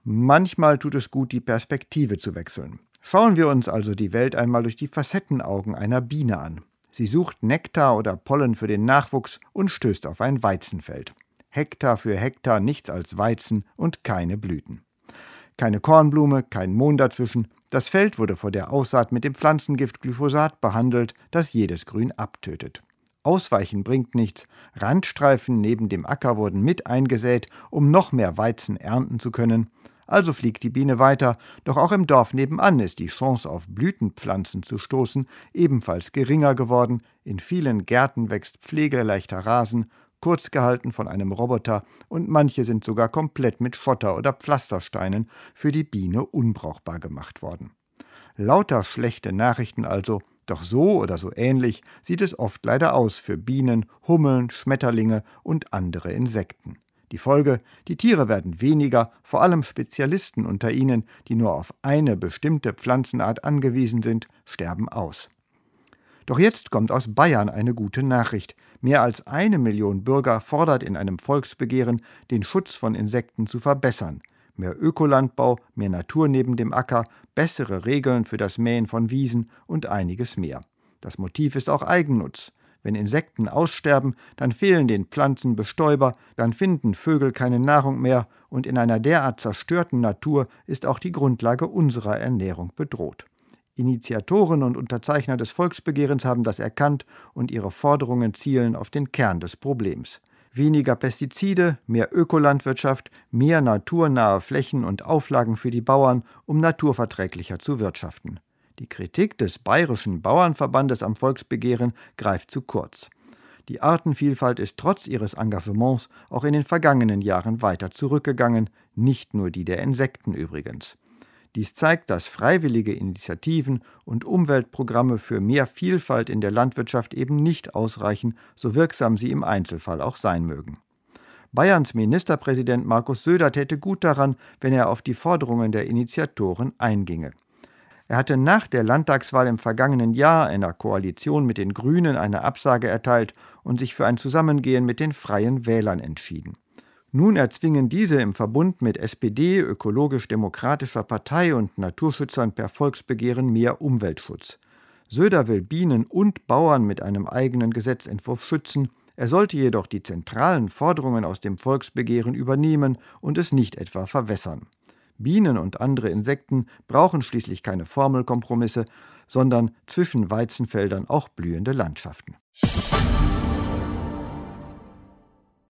Manchmal tut es gut, die Perspektive zu wechseln. Schauen wir uns also die Welt einmal durch die Facettenaugen einer Biene an. Sie sucht Nektar oder Pollen für den Nachwuchs und stößt auf ein Weizenfeld. Hektar für Hektar nichts als Weizen und keine Blüten. Keine Kornblume, kein Mohn dazwischen. Das Feld wurde vor der Aussaat mit dem Pflanzengift Glyphosat behandelt, das jedes Grün abtötet. Ausweichen bringt nichts. Randstreifen neben dem Acker wurden mit eingesät, um noch mehr Weizen ernten zu können. Also fliegt die Biene weiter, doch auch im Dorf nebenan ist die Chance, auf Blütenpflanzen zu stoßen, ebenfalls geringer geworden. In vielen Gärten wächst pflegeleichter Rasen, kurz gehalten von einem Roboter, und manche sind sogar komplett mit Schotter oder Pflastersteinen für die Biene unbrauchbar gemacht worden. Lauter schlechte Nachrichten also, doch so oder so ähnlich sieht es oft leider aus für Bienen, Hummeln, Schmetterlinge und andere Insekten. Die Folge: Die Tiere werden weniger, vor allem Spezialisten unter ihnen, die nur auf eine bestimmte Pflanzenart angewiesen sind, sterben aus. Doch jetzt kommt aus Bayern eine gute Nachricht. Mehr als 1 Million Bürger fordert in einem Volksbegehren, den Schutz von Insekten zu verbessern. Mehr Ökolandbau, mehr Natur neben dem Acker, bessere Regeln für das Mähen von Wiesen und einiges mehr. Das Motiv ist auch Eigennutz. Wenn Insekten aussterben, dann fehlen den Pflanzen Bestäuber, dann finden Vögel keine Nahrung mehr, und in einer derart zerstörten Natur ist auch die Grundlage unserer Ernährung bedroht. Initiatoren und Unterzeichner des Volksbegehrens haben das erkannt und ihre Forderungen zielen auf den Kern des Problems. Weniger Pestizide, mehr Ökolandwirtschaft, mehr naturnahe Flächen und Auflagen für die Bauern, um naturverträglicher zu wirtschaften. Die Kritik des Bayerischen Bauernverbandes am Volksbegehren greift zu kurz. Die Artenvielfalt ist trotz ihres Engagements auch in den vergangenen Jahren weiter zurückgegangen, nicht nur die der Insekten übrigens. Dies zeigt, dass freiwillige Initiativen und Umweltprogramme für mehr Vielfalt in der Landwirtschaft eben nicht ausreichen, so wirksam sie im Einzelfall auch sein mögen. Bayerns Ministerpräsident Markus Söder täte gut daran, wenn er auf die Forderungen der Initiatoren einginge. Er hatte nach der Landtagswahl im vergangenen Jahr einer Koalition mit den Grünen eine Absage erteilt und sich für ein Zusammengehen mit den Freien Wählern entschieden. Nun erzwingen diese im Verbund mit SPD, Ökologisch-Demokratischer Partei und Naturschützern per Volksbegehren mehr Umweltschutz. Söder will Bienen und Bauern mit einem eigenen Gesetzentwurf schützen. Er sollte jedoch die zentralen Forderungen aus dem Volksbegehren übernehmen und es nicht etwa verwässern. Bienen und andere Insekten brauchen schließlich keine Formelkompromisse, sondern zwischen Weizenfeldern auch blühende Landschaften.